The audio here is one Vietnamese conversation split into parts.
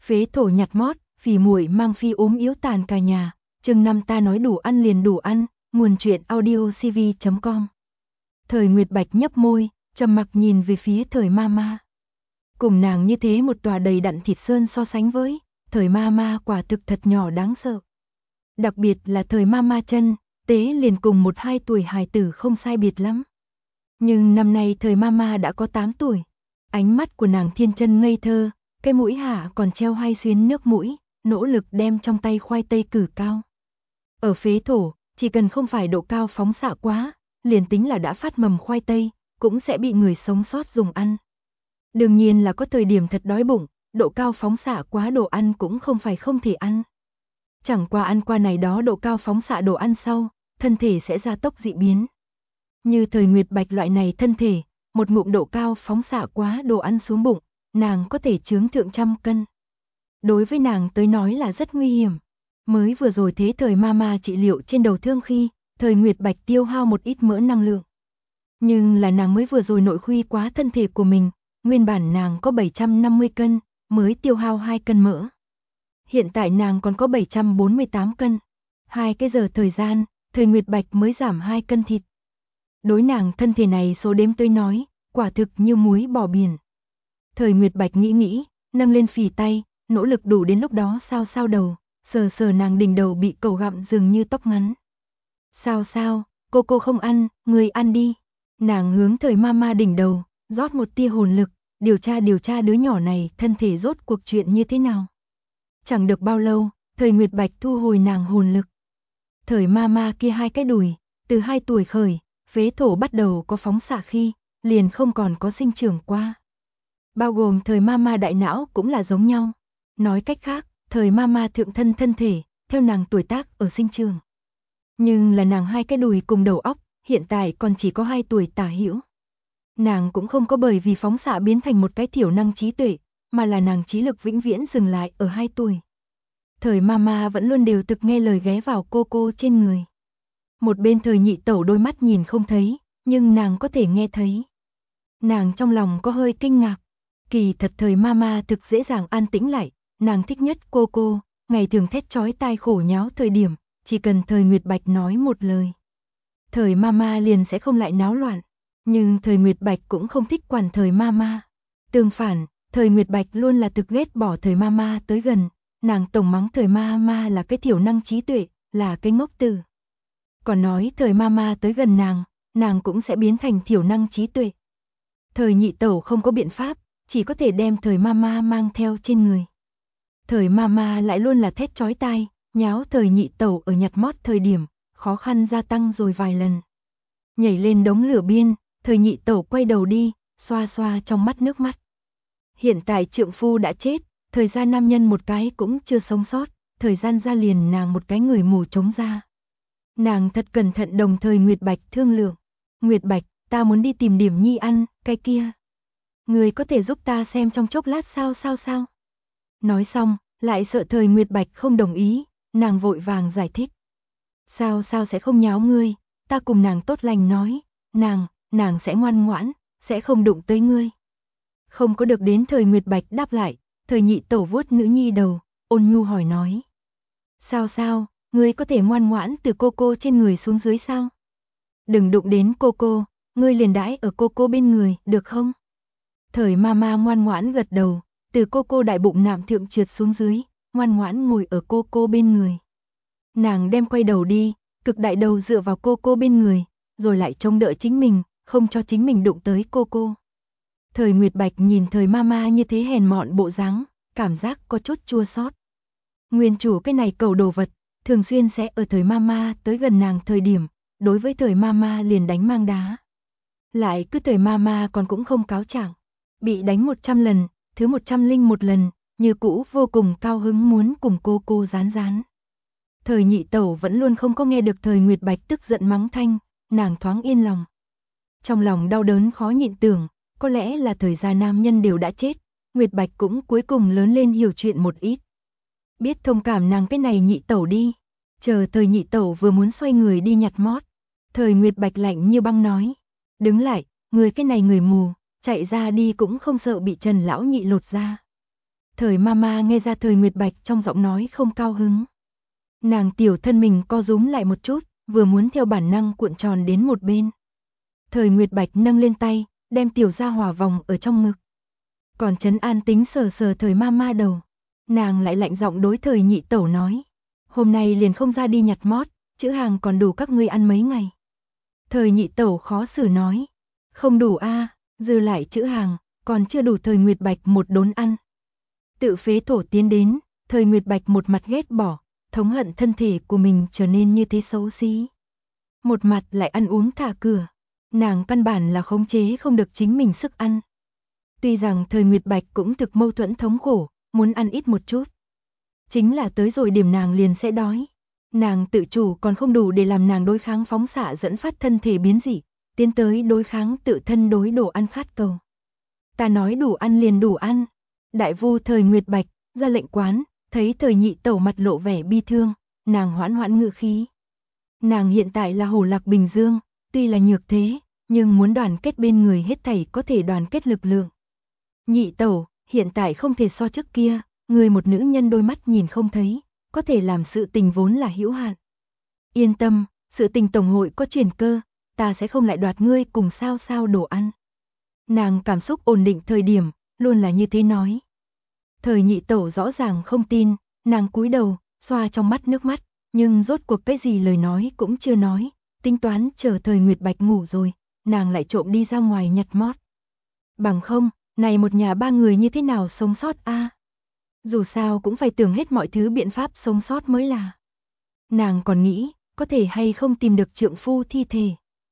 Phế thổ nhặt mót, phì muội mang phi ốm yếu tàn cả nhà. Chương 5 ta nói đủ ăn liền đủ ăn, nguồn truyện audiocv.com. Thời Nguyệt Bạch nhấp môi, trầm mặc nhìn về phía Thời Mama. Cùng nàng như thế một tòa đầy đặn thịt sơn so sánh với, Thời Mama quả thực thật nhỏ đáng sợ. Đặc biệt là Thời Mama chân, tế liền cùng 1-2 tuổi hài tử không sai biệt lắm. Nhưng năm nay Thời Mama đã có 8 tuổi. Ánh mắt của nàng thiên chân ngây thơ, cái mũi hạ còn treo 2 xuyến nước mũi, nỗ lực đem trong tay khoai tây cử cao. Ở phế thổ, chỉ cần không phải độ cao phóng xạ quá, liền tính là đã phát mầm khoai tây, cũng sẽ bị người sống sót dùng ăn. Đương nhiên là có thời điểm thật đói bụng, độ cao phóng xạ quá đồ ăn cũng không phải không thể ăn. Chẳng qua ăn qua này đó độ cao phóng xạ đồ ăn sau, thân thể sẽ gia tốc dị biến. Như Thời Nguyệt Bạch loại này thân thể, một ngụm độ cao phóng xạ quá đồ ăn xuống bụng, nàng có thể chướng thượng 100 cân. Đối với nàng tới nói là rất nguy hiểm. Mới vừa rồi thế Thời Mama trị liệu trên đầu thương khi, Thời Nguyệt Bạch tiêu hao một ít mỡ năng lượng. Nhưng là nàng mới vừa rồi nội khuy quá thân thể của mình, nguyên bản nàng có 750 cân, mới tiêu hao 2 cân mỡ. Hiện tại nàng còn có 748 cân. 2 cái giờ thời gian, Thời Nguyệt Bạch mới giảm 2 cân thịt. Đối nàng thân thể này số đếm tới nói, quả thực như muối bỏ biển. Thời Nguyệt Bạch nghĩ, nâng lên phì tay, nỗ lực đủ đến lúc đó sao đầu, sờ nàng đỉnh đầu bị cẩu gặm dường như tóc ngắn. Sao, cô không ăn, người ăn đi. Nàng hướng Thời Mama đỉnh đầu, rót một tia hồn lực, điều tra đứa nhỏ này thân thể rốt cuộc chuyện như thế nào. Chẳng được bao lâu, Thời Nguyệt Bạch thu hồi nàng hồn lực. Thời Mama kia 2 cái đùi, từ 2 tuổi khởi, phế thổ bắt đầu có phóng xạ khi, liền không còn có sinh trưởng qua. Bao gồm Thời Mama đại não cũng là giống nhau. Nói cách khác, Thời Mama thượng thân thể, theo nàng tuổi tác ở sinh trường. Nhưng là nàng 2 cái đùi cùng đầu óc, hiện tại còn chỉ có 2 tuổi tả hữu. Nàng cũng không có bởi vì phóng xạ biến thành một cái thiểu năng trí tuệ, mà là nàng trí lực vĩnh viễn dừng lại ở 2 tuổi. Thời Mama vẫn luôn đều thực nghe lời ghé vào cô trên người. Một bên Thời Nhị Tẩu đôi mắt nhìn không thấy, nhưng nàng có thể nghe thấy. Nàng trong lòng có hơi kinh ngạc. Kỳ thật Thời Mama thực dễ dàng an tĩnh lại, nàng thích nhất cô, ngày thường thét chói tai khổ nháo thời điểm, chỉ cần Thời Nguyệt Bạch nói một lời. Thời Mama liền sẽ không lại náo loạn, nhưng Thời Nguyệt Bạch cũng không thích quản Thời Mama. Tương phản, Thời Nguyệt Bạch luôn là thực ghét bỏ Thời Mama tới gần, nàng tổng mắng Thời Mama là cái thiểu năng trí tuệ, là cái ngốc tử. Còn nói Thời Mama tới gần nàng cũng sẽ biến thành thiểu năng trí tuệ. Thời Nhị Tẩu không có biện pháp, chỉ có thể đem Thời Mama mang theo trên người. Thời Mama lại luôn là thét chói tai, nháo Thời Nhị Tẩu ở nhặt mót thời điểm, khó khăn gia tăng rồi vài lần. Nhảy lên đống lửa biên, Thời Nhị Tẩu quay đầu đi, xoa trong mắt nước mắt. Hiện tại trượng phu đã chết, thời gian nam nhân một cái cũng chưa sống sót, thời gian ra liền nàng một cái người mù trống ra. Nàng thật cẩn thận đồng Thời Nguyệt Bạch thương lượng. Nguyệt Bạch, ta muốn đi tìm điểm nhi ăn, cái kia. Người có thể giúp ta xem trong chốc lát sao? Nói xong, lại sợ Thời Nguyệt Bạch không đồng ý, nàng vội vàng giải thích. Sao sẽ không nháo ngươi, ta cùng nàng tốt lành nói, nàng sẽ ngoan ngoãn, sẽ không đụng tới ngươi. Không có được đến Thời Nguyệt Bạch đáp lại, Thời Nhị Tẩu vuốt nữ nhi đầu, ôn nhu hỏi nói. Sao, ngươi có thể ngoan ngoãn từ cô trên người xuống dưới sao? Đừng đụng đến cô, ngươi liền đãi ở cô bên người, được không? Thời Mama ngoan ngoãn gật đầu, từ cô đại bụng nạm thượng trượt xuống dưới, ngoan ngoãn ngồi ở cô bên người. Nàng đem quay đầu đi, cực đại đầu dựa vào cô bên người, rồi lại trông đợi chính mình, không cho chính mình đụng tới cô. Thời Nguyệt Bạch nhìn Thời Mama như thế hèn mọn bộ dáng, cảm giác có chút chua xót. Nguyên chủ cái này cầu đồ vật, thường xuyên sẽ ở Thời Mama tới gần nàng thời điểm, đối với Thời Mama liền đánh mang đá. Lại cứ Thời Mama còn cũng không cáo trạng, bị đánh 100 lần, thứ 101 lần, như cũ vô cùng cao hứng muốn cùng cô rán. Thời Nhị Tẩu vẫn luôn không có nghe được Thời Nguyệt Bạch tức giận mắng thanh, nàng thoáng yên lòng. Trong lòng đau đớn khó nhịn tưởng, có lẽ là thời gia nam nhân đều đã chết, Nguyệt Bạch cũng cuối cùng lớn lên hiểu chuyện một ít. Biết thông cảm nàng cái này Nhị Tẩu đi, chờ Thời Nhị Tẩu vừa muốn xoay người đi nhặt mót, Thời Nguyệt Bạch lạnh như băng nói, đứng lại, người cái này người mù, chạy ra đi cũng không sợ bị Trần lão nhị lột ra. Thời Mama nghe ra Thời Nguyệt Bạch trong giọng nói không cao hứng. Nàng tiểu thân mình co rúm lại một chút, vừa muốn theo bản năng cuộn tròn đến một bên. Thời Nguyệt Bạch nâng lên tay, đem tiểu gia hỏa vòng ở trong ngực. Còn trấn an tính sờ sờ Thời Mama đầu. Nàng lại lạnh giọng đối Thời Nhị Tẩu nói. Hôm nay liền không ra đi nhặt mót, chữ hàng còn đủ các ngươi ăn mấy ngày. Thời Nhị Tẩu khó xử nói. Không đủ a, dư lại chữ hàng, còn chưa đủ Thời Nguyệt Bạch một đốn ăn. Tự phế thổ tiến đến, Thời Nguyệt Bạch một mặt ghét bỏ, thống hận thân thể của mình trở nên như thế xấu xí. Một mặt lại ăn uống thả cửa, nàng căn bản là khống chế không được chính mình sức ăn. Tuy rằng Thời Nguyệt Bạch cũng thực mâu thuẫn thống khổ, muốn ăn ít một chút. Chính là tới rồi điểm nàng liền sẽ đói. Nàng tự chủ còn không đủ để làm nàng đối kháng phóng xạ dẫn phát thân thể biến dị, tiến tới đối kháng tự thân đối đồ ăn khát cầu. Ta nói đủ ăn liền đủ ăn. Đại vu Thời Nguyệt Bạch ra lệnh quán, thấy Thời Nhị Tẩu mặt lộ vẻ bi thương, nàng hoãn hoãn ngữ khí. Nàng hiện tại là Hổ Lạc Bình Dương, tuy là nhược thế, nhưng muốn đoàn kết bên người hết thảy có thể đoàn kết lực lượng. Nhị Tẩu, hiện tại không thể so trước kia, người một nữ nhân đôi mắt nhìn không thấy, có thể làm sự tình vốn là hữu hạn. Yên tâm, sự tình tổng hội có chuyển cơ, ta sẽ không lại đoạt ngươi cùng sao sao đồ ăn. Nàng cảm xúc ổn định thời điểm, luôn là như thế nói. Thời Nhị Tẩu rõ ràng không tin, nàng cúi đầu, xoa trong mắt nước mắt, nhưng rốt cuộc cái gì lời nói cũng chưa nói, tính toán chờ Thời Nguyệt Bạch ngủ rồi, nàng lại trộm đi ra ngoài nhặt mót. Bằng không, này một nhà ba người như thế nào sống sót a? Dù sao cũng phải tưởng hết mọi thứ biện pháp sống sót mới là. Nàng còn nghĩ, có thể hay không tìm được trượng phu thi thể.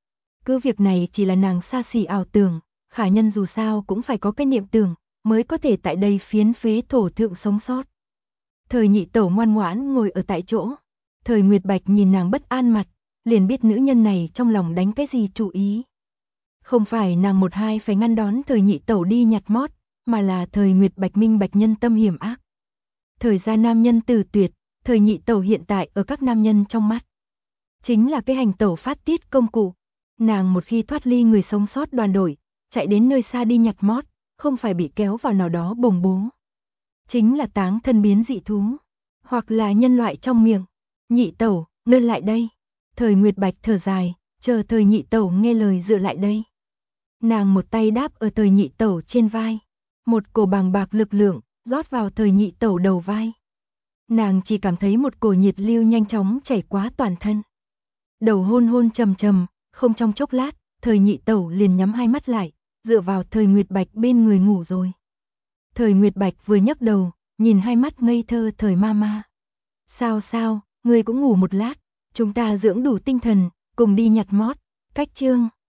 Cứ việc này chỉ là nàng xa xỉ ảo tưởng, khả nhân dù sao cũng phải có cái niệm tưởng, mới có thể tại đây phiến phế thổ thượng sống sót. Thời Nhị Tẩu ngoan ngoãn ngồi ở tại chỗ. Thời Nguyệt Bạch nhìn nàng bất an mặt, liền biết nữ nhân này trong lòng đánh cái gì chủ ý. Không phải nàng một hai phải ngăn đón Thời Nhị Tẩu đi nhặt mót, mà là Thời Nguyệt Bạch minh bạch nhân tâm hiểm ác. Thời gia nam nhân tử tuyệt, Thời Nhị Tẩu hiện tại ở các nam nhân trong mắt. Chính là cái hành tẩu phát tiết công cụ. Nàng một khi thoát ly người sống sót đoàn đội, chạy đến nơi xa đi nhặt mót, không phải bị kéo vào nào đó bồng bố. Chính là táng thân biến dị thú, hoặc là nhân loại trong miệng. Nhị Tẩu, ngươi lại đây. Thời Nguyệt Bạch thở dài, chờ Thời Nhị Tẩu nghe lời dựa lại đây. Nàng một tay đáp ở Thời Nhị Tẩu trên vai, một cổ bàng bạc lực lượng rót vào Thời Nhị Tẩu đầu vai. Nàng chỉ cảm thấy một cổ nhiệt lưu nhanh chóng chảy qua toàn thân. Đầu hôn hôn trầm trầm, không trong chốc lát, Thời Nhị Tẩu liền nhắm hai mắt lại, dựa vào Thời Nguyệt Bạch bên người ngủ rồi. Thời Nguyệt Bạch vừa nhấc đầu, nhìn hai mắt ngây thơ Thời Mama. Sao sao, ngươi cũng ngủ một lát, chúng ta dưỡng đủ tinh thần, cùng đi nhặt mót. Cách chương